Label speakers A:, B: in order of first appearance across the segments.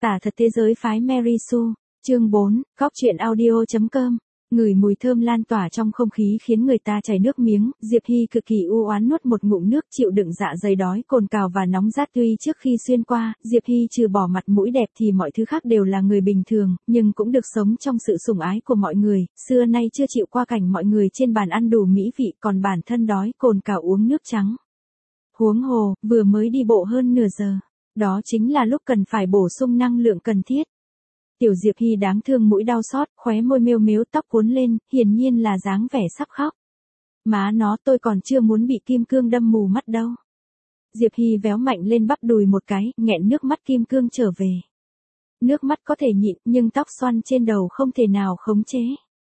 A: Tả thật thế giới phái Mary Sue, chương 4, góc truyện audio.com. Ngửi mùi thơm lan tỏa trong không khí khiến người ta chảy nước miếng, Diệp Hy cực kỳ u oán nuốt một ngụm nước chịu đựng dạ dày đói cồn cào và nóng rát. Tuy trước khi xuyên qua, Diệp Hy trừ bỏ mặt mũi đẹp thì mọi thứ khác đều là người bình thường, nhưng cũng được sống trong sự sủng ái của mọi người, xưa nay chưa chịu qua cảnh mọi người trên bàn ăn đủ mỹ vị còn bản thân đói cồn cào uống nước trắng. Huống hồ, vừa mới đi bộ hơn nửa giờ. Đó chính là lúc cần phải bổ sung năng lượng cần thiết. Tiểu Diệp Hy đáng thương mũi đau xót, khóe môi mếu mếu tóc cuốn lên, hiển nhiên là dáng vẻ sắp khóc. Má nó, tôi còn chưa muốn bị kim cương đâm mù mắt đâu. Diệp Hy véo mạnh lên bắp đùi một cái, nghẹn nước mắt kim cương trở về. Nước mắt có thể nhịn, nhưng tóc xoăn trên đầu không thể nào khống chế.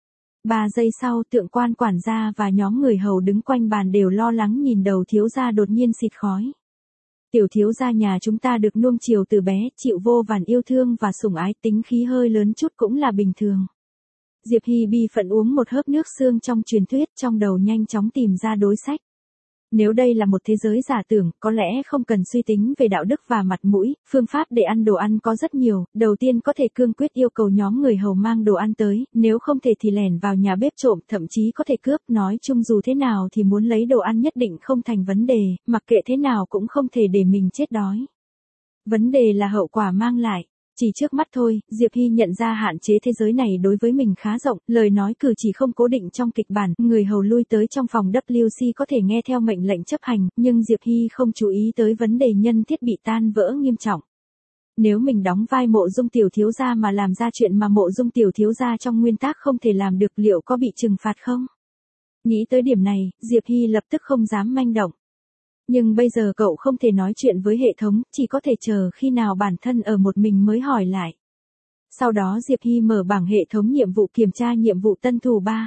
A: 3 giây sau, Thượng quan quản gia và nhóm người hầu đứng quanh bàn đều lo lắng nhìn đầu thiếu gia đột nhiên xịt khói. Tiểu thiếu gia nhà chúng ta được nuông chiều từ bé, chịu vô vàn yêu thương và sủng ái, tính khí hơi lớn chút cũng là bình thường. Diệp Hy bi phận uống một hớp nước xương trong truyền thuyết, trong đầu nhanh chóng tìm ra đối sách. Nếu đây là một thế giới giả tưởng, có lẽ không cần suy tính về đạo đức và mặt mũi, phương pháp để ăn đồ ăn có rất nhiều, đầu tiên có thể cương quyết yêu cầu nhóm người hầu mang đồ ăn tới, nếu không thể thì lẻn vào nhà bếp trộm, thậm chí có thể cướp, nói chung dù thế nào thì muốn lấy đồ ăn nhất định không thành vấn đề, mặc kệ thế nào cũng không thể để mình chết đói. Vấn đề là hậu quả mang lại. Chỉ trước mắt thôi, Diệp Hy nhận ra hạn chế thế giới này đối với mình khá rộng, lời nói cử chỉ không cố định trong kịch bản, người hầu lui tới trong phòng WC có thể nghe theo mệnh lệnh chấp hành, nhưng Diệp Hy không chú ý tới vấn đề nhân thiết bị tan vỡ nghiêm trọng. Nếu mình đóng vai Mộ Dung tiểu thiếu gia mà làm ra chuyện mà Mộ Dung tiểu thiếu gia trong nguyên tác không thể làm được, liệu có bị trừng phạt không? Nghĩ tới điểm này, Diệp Hy lập tức không dám manh động. Nhưng bây giờ cậu không thể nói chuyện với hệ thống, chỉ có thể chờ khi nào bản thân ở một mình mới hỏi lại. Sau đó Diệp Hy mở bảng hệ thống nhiệm vụ kiểm tra nhiệm vụ tân thủ 3.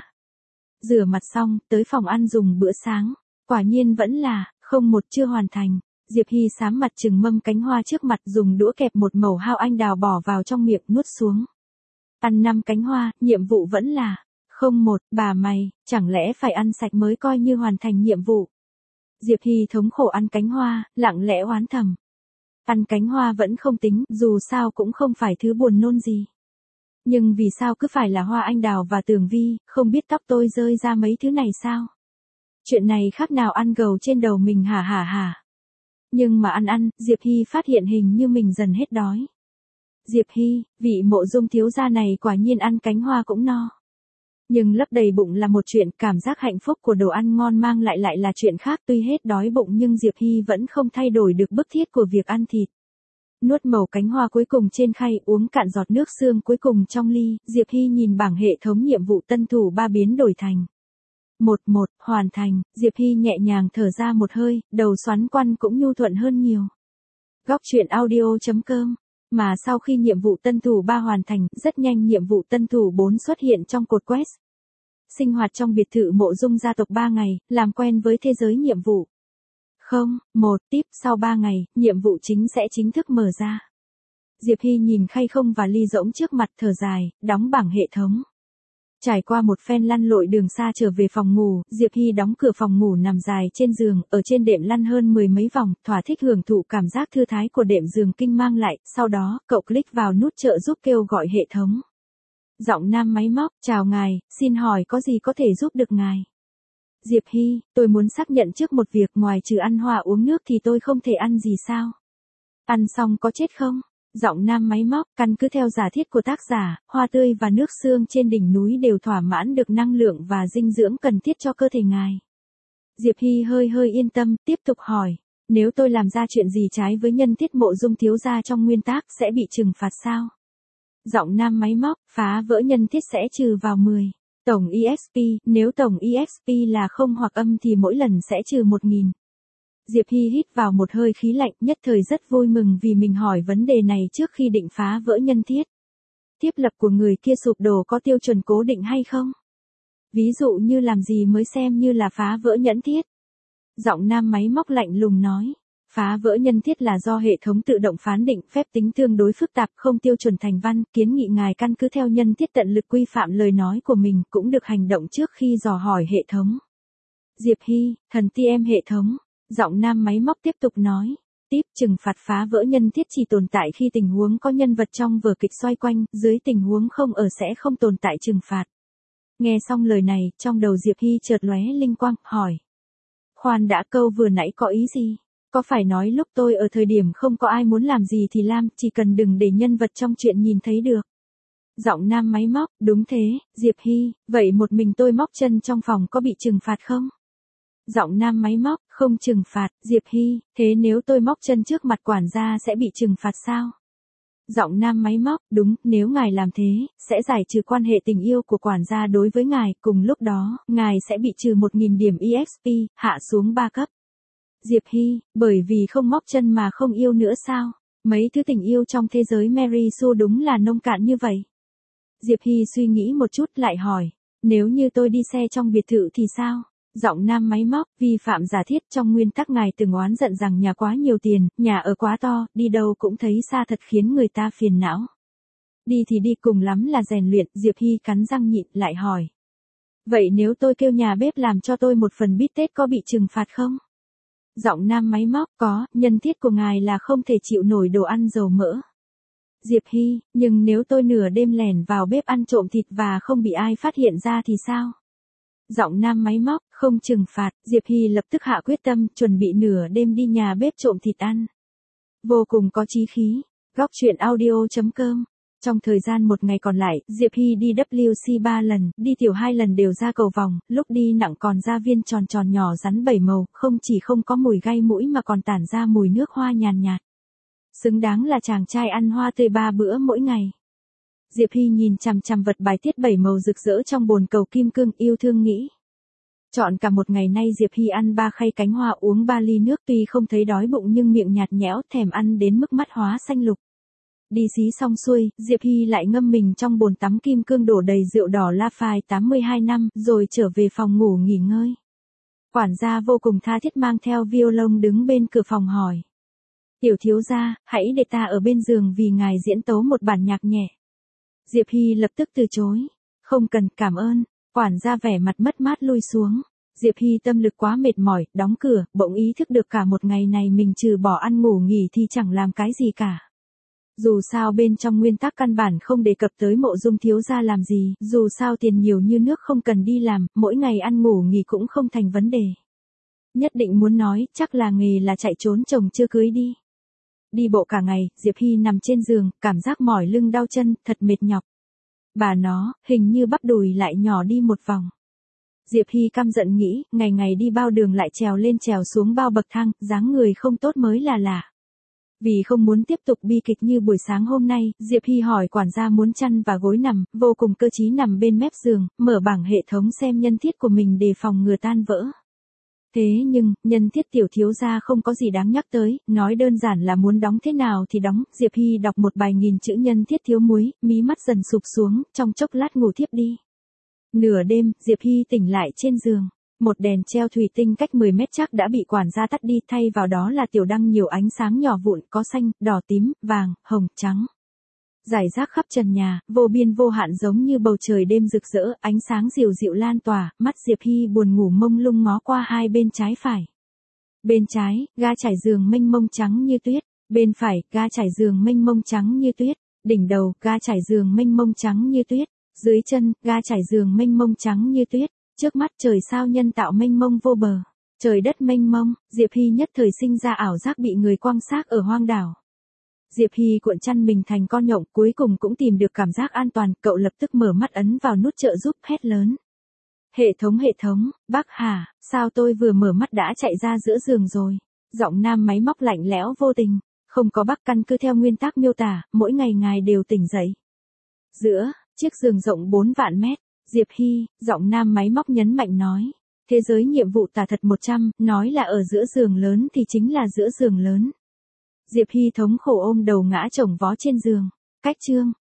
A: Rửa mặt xong, tới phòng ăn dùng bữa sáng. Quả nhiên vẫn là, 01 chưa hoàn thành. Diệp Hy sám mặt trừng mâm cánh hoa trước mặt, dùng đũa kẹp một mẩu hao anh đào bỏ vào trong miệng nuốt xuống. Ăn 5 cánh hoa, nhiệm vụ vẫn là 01, bà mày, chẳng lẽ phải ăn sạch mới coi như hoàn thành nhiệm vụ. Diệp Hy thống khổ ăn cánh hoa, lặng lẽ oán thầm. Ăn cánh hoa vẫn không tính, dù sao cũng không phải thứ buồn nôn gì. Nhưng vì sao cứ phải là hoa anh đào và tường vi, không biết tóc tôi rơi ra mấy thứ này sao? Chuyện này khác nào ăn gầu trên đầu mình hả hả hả. Nhưng mà ăn, Diệp Hy phát hiện hình như mình dần hết đói. Diệp Hy, vị Mộ Dung thiếu gia này quả nhiên ăn cánh hoa cũng no. Nhưng lấp đầy bụng là một chuyện, cảm giác hạnh phúc của đồ ăn ngon mang lại là chuyện khác. Tuy hết đói bụng nhưng Diệp Hy vẫn không thay đổi được bức thiết của việc ăn thịt. Nuốt mẩu cánh hoa cuối cùng trên khay, uống cạn giọt nước xương cuối cùng trong ly, Diệp Hy nhìn bảng hệ thống nhiệm vụ tân thủ 3 biến đổi thành 11, hoàn thành. Diệp Hy nhẹ nhàng thở ra một hơi, đầu xoắn quăn cũng nhu thuận hơn nhiều. Góc truyện audio.com. Mà sau khi nhiệm vụ tân thủ 3 hoàn thành, rất nhanh nhiệm vụ tân thủ 4 xuất hiện trong cột quest. Sinh hoạt trong biệt thự Mộ Dung gia tộc 3 ngày, làm quen với thế giới nhiệm vụ. 01 tiếp, sau 3 ngày, nhiệm vụ chính sẽ chính thức mở ra. Diệp Hy nhìn khay không và ly rỗng trước mặt, thở dài, đóng bảng hệ thống. Trải qua một phen lăn lội đường xa trở về phòng ngủ, Diệp Hy đóng cửa phòng ngủ nằm dài trên giường, ở trên đệm lăn hơn 10 mấy vòng, thỏa thích hưởng thụ cảm giác thư thái của đệm giường kinh mang lại, sau đó, cậu click vào nút trợ giúp kêu gọi hệ thống. Giọng nam máy móc, chào ngài, xin hỏi có gì có thể giúp được ngài? Diệp Hy, tôi muốn xác nhận trước một việc, ngoài trừ ăn hoa uống nước thì tôi không thể ăn gì sao? Ăn xong có chết không? Giọng nam máy móc, căn cứ theo giả thiết của tác giả, hoa tươi và nước xương trên đỉnh núi đều thỏa mãn được năng lượng và dinh dưỡng cần thiết cho cơ thể ngài. Diệp Hy hơi yên tâm, tiếp tục hỏi, nếu tôi làm ra chuyện gì trái với nhân tiết Mộ Dung thiếu gia trong nguyên tác sẽ bị trừng phạt sao? Giọng nam máy móc, phá vỡ nhân tiết sẽ trừ vào 10. Tổng EXP, nếu tổng EXP là không hoặc âm thì mỗi lần sẽ trừ 1000. Diệp Hy hít vào một hơi khí lạnh, nhất thời rất vui mừng vì mình hỏi vấn đề này trước khi định phá vỡ nhân thiết. Thiết lập của người kia sụp đổ có tiêu chuẩn cố định hay không? Ví dụ như làm gì mới xem như là phá vỡ nhẫn thiết? Giọng nam máy móc lạnh lùng nói. Phá vỡ nhân thiết là do hệ thống tự động phán định, phép tính tương đối phức tạp, không tiêu chuẩn thành văn, kiến nghị ngài căn cứ theo nhân thiết tận lực quy phạm lời nói của mình, cũng được hành động trước khi dò hỏi hệ thống. Diệp Hy, thần TM hệ thống. Giọng nam máy móc tiếp tục nói. Tiếp, trừng phạt phá vỡ nhân thiết chỉ tồn tại khi tình huống có nhân vật trong vở kịch xoay quanh, dưới tình huống không ở sẽ không tồn tại trừng phạt. Nghe xong lời này, trong đầu Diệp Hy chợt lóe linh quang, hỏi. Khoan đã, câu vừa nãy có ý gì? Có phải nói lúc tôi ở thời điểm không có ai muốn làm gì thì làm, chỉ cần đừng để nhân vật trong chuyện nhìn thấy được. Giọng nam máy móc, đúng thế, Diệp Hy, vậy một mình tôi móc chân trong phòng có bị trừng phạt không? Giọng nam máy móc, không trừng phạt, Diệp Hy, thế nếu tôi móc chân trước mặt quản gia sẽ bị trừng phạt sao? Giọng nam máy móc, đúng, nếu ngài làm thế, sẽ giải trừ quan hệ tình yêu của quản gia đối với ngài, cùng lúc đó, ngài sẽ bị trừ 1.000 điểm EXP, hạ xuống 3 cấp. Diệp Hy, bởi vì không móc chân mà không yêu nữa sao? Mấy thứ tình yêu trong thế giới Mary Sue đúng là nông cạn như vậy. Diệp Hy suy nghĩ một chút lại hỏi, nếu như tôi đi xe trong biệt thự thì sao? Giọng nam máy móc, vi phạm giả thiết, trong nguyên tắc ngài từng oán giận rằng nhà quá nhiều tiền, nhà ở quá to, đi đâu cũng thấy xa thật khiến người ta phiền não. Đi thì đi, cùng lắm là rèn luyện, Diệp Hy cắn răng nhịn lại hỏi. Vậy nếu tôi kêu nhà bếp làm cho tôi một phần bít tết có bị trừng phạt không? Giọng nam máy móc, có, nhân thiết của ngài là không thể chịu nổi đồ ăn dầu mỡ. Diệp Hy, nhưng nếu tôi nửa đêm lẻn vào bếp ăn trộm thịt và không bị ai phát hiện ra thì sao? Giọng nam máy móc, không trừng phạt, Diệp Hy lập tức hạ quyết tâm, chuẩn bị nửa đêm đi nhà bếp trộm thịt ăn. Vô cùng có chí khí. Góc truyện audio.com. Trong thời gian một ngày còn lại, Diệp Hy đi WC 3 lần, đi tiểu 2 lần đều ra cầu vòng, lúc đi nặng còn ra viên tròn tròn nhỏ rắn 7 màu, không chỉ không có mùi gai mũi mà còn tản ra mùi nước hoa nhàn nhạt. Xứng đáng là chàng trai ăn hoa tươi 3 bữa mỗi ngày. Diệp Hy nhìn chằm chằm vật bài tiết 7 màu rực rỡ trong bồn cầu kim cương, yêu thương nghĩ. Chọn cả một ngày nay Diệp Hy ăn 3 khay cánh hoa, uống 3 ly nước, tuy không thấy đói bụng nhưng miệng nhạt nhẽo, thèm ăn đến mức mắt hóa xanh lục. Đi xí xong xuôi, Diệp Hy lại ngâm mình trong bồn tắm kim cương đổ đầy rượu đỏ Lafite 82 năm, rồi trở về phòng ngủ nghỉ ngơi. Quản gia vô cùng tha thiết mang theo violon đứng bên cửa phòng hỏi. Tiểu thiếu gia, hãy để ta ở bên giường vì ngài diễn tấu một bản nhạc nhẹ. Diệp Hy lập tức từ chối. Không cần, cảm ơn. Quản gia vẻ mặt mất mát lui xuống. Diệp Hy tâm lực quá mệt mỏi, đóng cửa, bỗng ý thức được cả một ngày này mình trừ bỏ ăn ngủ nghỉ thì chẳng làm cái gì cả. Dù sao bên trong nguyên tắc căn bản không đề cập tới Mộ Dung thiếu gia làm gì, dù sao tiền nhiều như nước không cần đi làm, mỗi ngày ăn ngủ nghỉ cũng không thành vấn đề. Nhất định muốn nói, chắc là nghề là chạy trốn chồng chưa cưới đi. Đi bộ cả ngày, Diệp Hy nằm trên giường, cảm giác mỏi lưng đau chân, thật mệt nhọc. Bà nó, hình như bắp đùi lại nhỏ đi một vòng. Diệp Hy căm giận nghĩ, ngày ngày đi bao đường lại trèo lên trèo xuống bao bậc thang, dáng người không tốt mới là lạ. Vì không muốn tiếp tục bi kịch như buổi sáng hôm nay, Diệp Hy hỏi quản gia muốn chăn và gối nằm, vô cùng cơ trí nằm bên mép giường, mở bảng hệ thống xem nhân thiết của mình đề phòng ngừa tan vỡ. Thế nhưng, nhân thiết tiểu thiếu gia không có gì đáng nhắc tới, nói đơn giản là muốn đóng thế nào thì đóng. Diệp Hy đọc một bài nghìn chữ nhân thiết thiếu muối, mí mắt dần sụp xuống, trong chốc lát ngủ thiếp đi. Nửa đêm, Diệp Hy tỉnh lại trên giường. Một đèn treo thủy tinh cách 10 mét chắc đã bị quản gia tắt đi, thay vào đó là tiểu đăng nhiều ánh sáng nhỏ vụn, có xanh, đỏ tím, vàng, hồng, trắng. Rải rác khắp trần nhà, vô biên vô hạn giống như bầu trời đêm rực rỡ, ánh sáng dịu dịu lan tỏa, mắt Diệp Hy buồn ngủ mông lung ngó qua hai bên trái phải. Bên trái, ga trải giường mênh mông trắng như tuyết, bên phải, ga trải giường mênh mông trắng như tuyết, đỉnh đầu, ga trải giường mênh mông trắng như tuyết, dưới chân, ga trải giường mênh mông trắng như tuyết, trước mắt trời sao nhân tạo mênh mông vô bờ, trời đất mênh mông. Diệp Hy nhất thời sinh ra ảo giác bị người quăng xác ở hoang đảo. Diệp Hy cuộn chăn mình thành con nhộng, cuối cùng cũng tìm được cảm giác an toàn, cậu lập tức mở mắt ấn vào nút trợ giúp, hét lớn. Hệ thống, bác Hà, sao tôi vừa mở mắt đã chạy ra giữa giường rồi? Giọng nam máy móc lạnh lẽo vô tình. Không có bác, căn cứ theo nguyên tắc miêu tả, mỗi ngày ngài đều tỉnh dậy. Giữa, chiếc giường rộng 4 vạn mét, Diệp Hy, giọng nam máy móc nhấn mạnh nói. Thế giới nhiệm vụ tả thật 100, nói là ở giữa giường lớn thì chính là giữa giường lớn. Diệp Hy thống khổ ôm đầu ngã chồng vó trên giường. Cách chương.